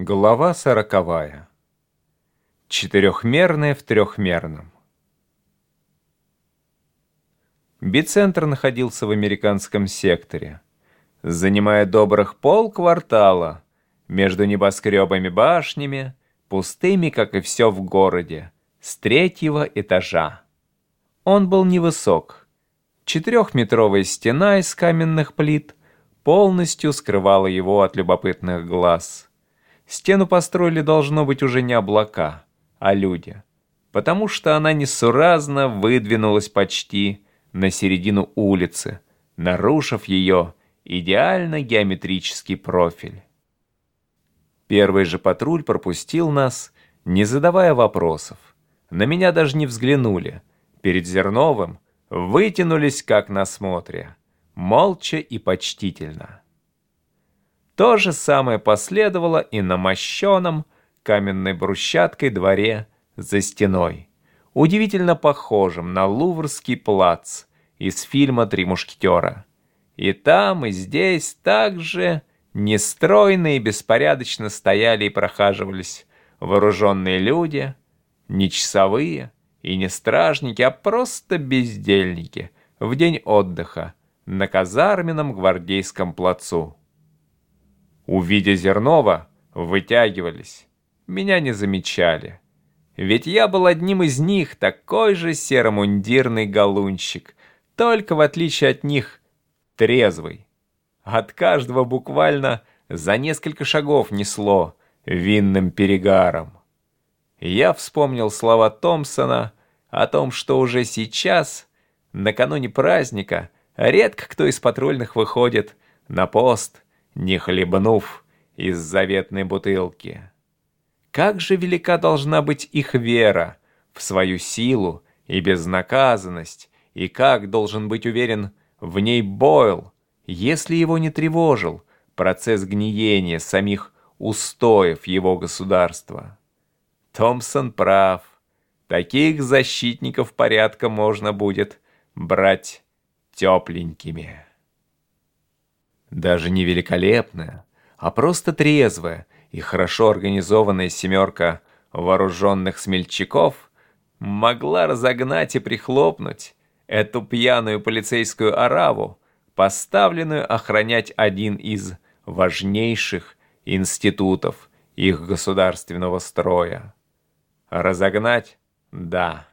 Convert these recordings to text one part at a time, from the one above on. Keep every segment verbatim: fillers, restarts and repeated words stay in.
Глава сороковая. Четырехмерное в трехмерном. Бицентр находился в американском секторе, занимая добрых полквартала между небоскребами-башнями, пустыми, как и все в городе, с третьего этажа. Он был невысок. Четырехметровая стена из каменных плит полностью скрывала его от любопытных глаз. Стену построили, должно быть, уже не облака, а люди, потому что она несуразно выдвинулась почти на середину улицы, нарушив ее идеально геометрический профиль. Первый же патруль пропустил нас, не задавая вопросов. На меня даже не взглянули. Перед Зерновым вытянулись, как на смотре, молча и почтительно. То же самое последовало и на мощеном каменной брусчаткой дворе за стеной, удивительно похожем на Луврский плац из фильма «Три мушкетера». И там, и здесь также нестройно и беспорядочно стояли и прохаживались вооруженные люди, не часовые и не стражники, а просто бездельники в день отдыха на казарменном гвардейском плацу. Увидя Зернова, вытягивались, меня не замечали. Ведь я был одним из них, такой же серомундирный галунщик, только в отличие от них трезвый. От каждого буквально за несколько шагов несло винным перегаром. Я вспомнил слова Томпсона о том, что уже сейчас, накануне праздника, редко кто из патрульных выходит на пост, не хлебнув из заветной бутылки. Как же велика должна быть их вера в свою силу и безнаказанность, и как должен быть уверен в ней Бойл, если его не тревожил процесс гниения самих устоев его государства. Томпсон прав. Таких защитников порядка можно будет брать тепленькими. Даже не великолепная, а просто трезвая и хорошо организованная семерка вооруженных смельчаков могла разогнать и прихлопнуть эту пьяную полицейскую ораву, поставленную охранять один из важнейших институтов их государственного строя. Разогнать? Да.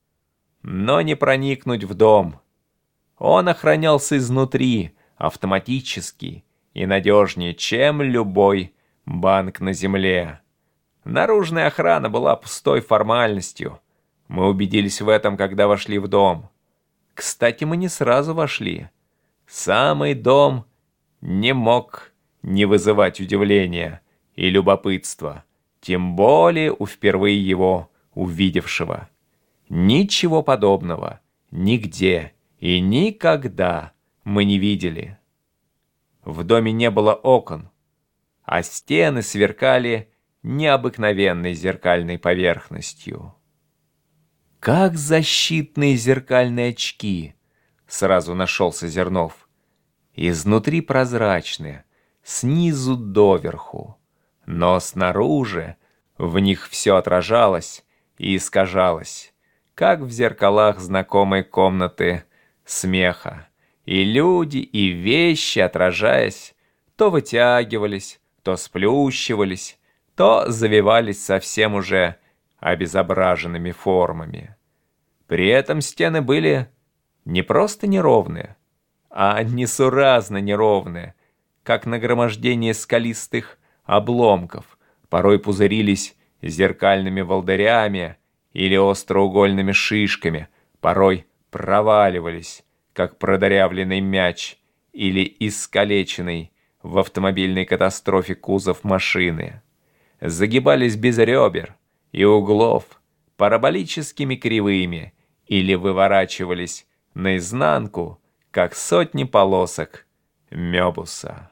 Но не проникнуть в дом. Он охранялся изнутри, автоматически и надежнее, чем любой банк на земле. Наружная охрана была пустой формальностью. Мы убедились в этом, когда вошли в дом. Кстати, мы не сразу вошли. Самый дом не мог не вызывать удивления и любопытства, тем более у впервые его увидевшего. Ничего подобного нигде и никогда мы не видели. В доме не было окон, а стены сверкали необыкновенной зеркальной поверхностью. Как защитные зеркальные очки, сразу нашелся Зернов. Изнутри прозрачные, снизу доверху, но снаружи в них все отражалось и искажалось, как в зеркалах знакомой комнаты смеха. И люди, и вещи, отражаясь, то вытягивались, то сплющивались, то завивались совсем уже обезображенными формами. При этом стены были не просто неровные, а несуразно неровные, как нагромождение скалистых обломков, порой пузырились зеркальными волдырями или остроугольными шишками, порой проваливались, как продырявленный мяч или искалеченный в автомобильной катастрофе кузов машины. Загибались без ребер и углов, параболическими кривыми, или выворачивались наизнанку, как сотни полосок Мёбуса.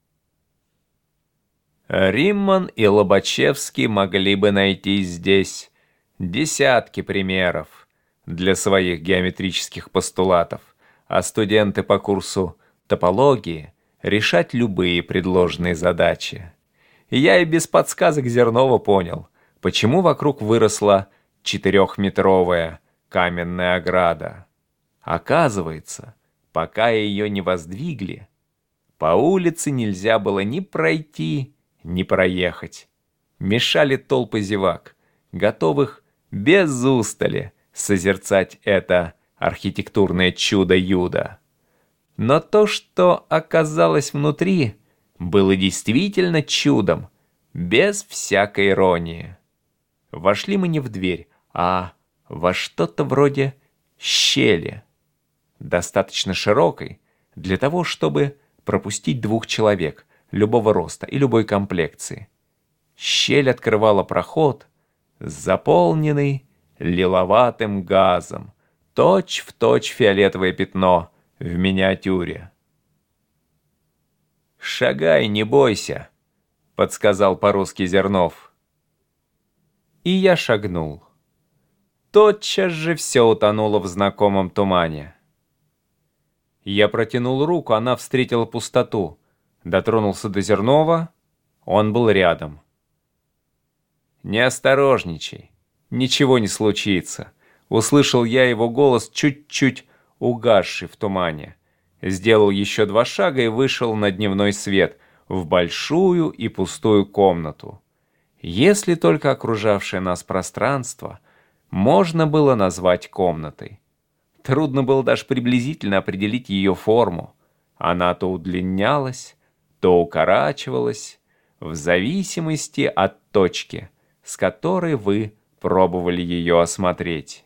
Римман и Лобачевский могли бы найти здесь десятки примеров для своих геометрических постулатов, а студенты по курсу топологии решать любые предложенные задачи. Я и без подсказок Зернова понял, почему вокруг выросла четырехметровая каменная ограда. Оказывается, пока ее не воздвигли, по улице нельзя было ни пройти, ни проехать. Мешали толпы зевак, готовых без устали созерцать это архитектурное чудо-юдо. Но то, что оказалось внутри, было действительно чудом, без всякой иронии. Вошли мы не в дверь, а во что-то вроде щели, достаточно широкой для того, чтобы пропустить двух человек любого роста и любой комплекции. Щель открывала проход, заполненный лиловатым газом, точь-в-точь фиолетовое пятно в миниатюре. «Шагай, не бойся», — подсказал по-русски Зернов. И я шагнул. Тотчас же все утонуло в знакомом тумане. Я протянул руку, она встретила пустоту. Дотронулся до Зернова, он был рядом. «Не осторожничай, ничего не случится», — услышал я его голос, чуть-чуть угасший в тумане. Сделал еще два шага и вышел на дневной свет, в большую и пустую комнату. Если только окружавшее нас пространство можно было назвать комнатой. Трудно было даже приблизительно определить ее форму. Она то удлинялась, то укорачивалась, в зависимости от точки, с которой вы пробовали ее осмотреть.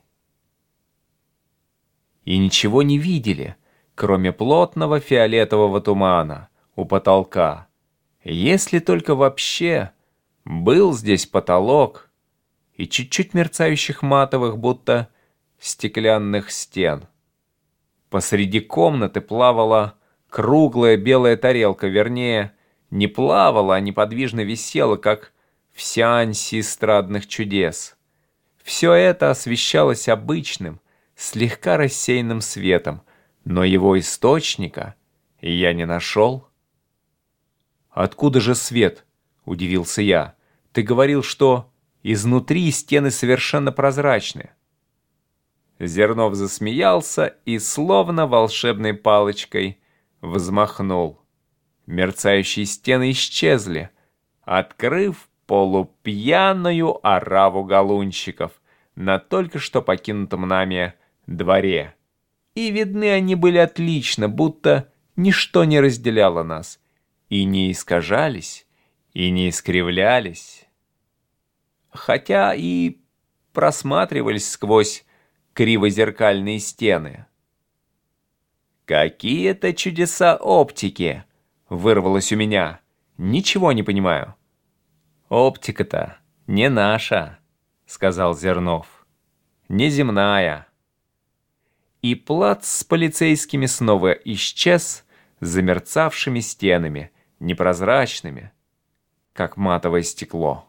И ничего не видели, кроме плотного фиолетового тумана у потолка. Если только вообще был здесь потолок и чуть-чуть мерцающих матовых, будто стеклянных стен. Посреди комнаты плавала круглая белая тарелка, вернее, не плавала, а неподвижно висела, как в сеансе эстрадных чудес. Все это освещалось обычным, слегка рассеянным светом, но его источника я не нашел. «Откуда же свет?» — удивился я. «Ты говорил, что изнутри стены совершенно прозрачны». Зернов засмеялся и словно волшебной палочкой взмахнул. Мерцающие стены исчезли, открыв полупьяную ораву галунщиков на только что покинутом нами дворе. И видны они были отлично, будто ничто не разделяло нас, и не искажались, и не искривлялись. Хотя и просматривались сквозь кривозеркальные стены. «Какие-то чудеса оптики!» — вырвалось у меня. «Ничего не понимаю». «Оптика-то не наша», — сказал Зернов. «Неземная». И плац с полицейскими снова исчез за мерцавшими стенами, непрозрачными, как матовое стекло.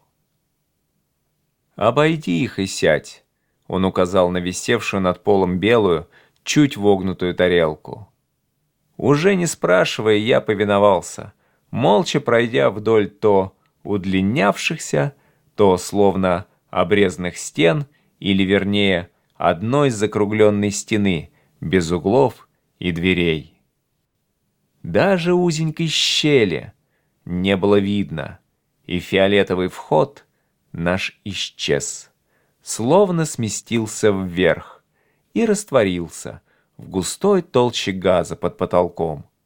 «Обойди их и сядь», — он указал на висевшую над полом белую, чуть вогнутую тарелку. Уже не спрашивая, я повиновался, молча пройдя вдоль то удлинявшихся, то словно обрезанных стен, или, вернее, одной закругленной стены, без углов и дверей. Даже узенькой щели не было видно, и фиолетовый вход наш исчез, словно сместился вверх и растворился в густой толще газа под потолком.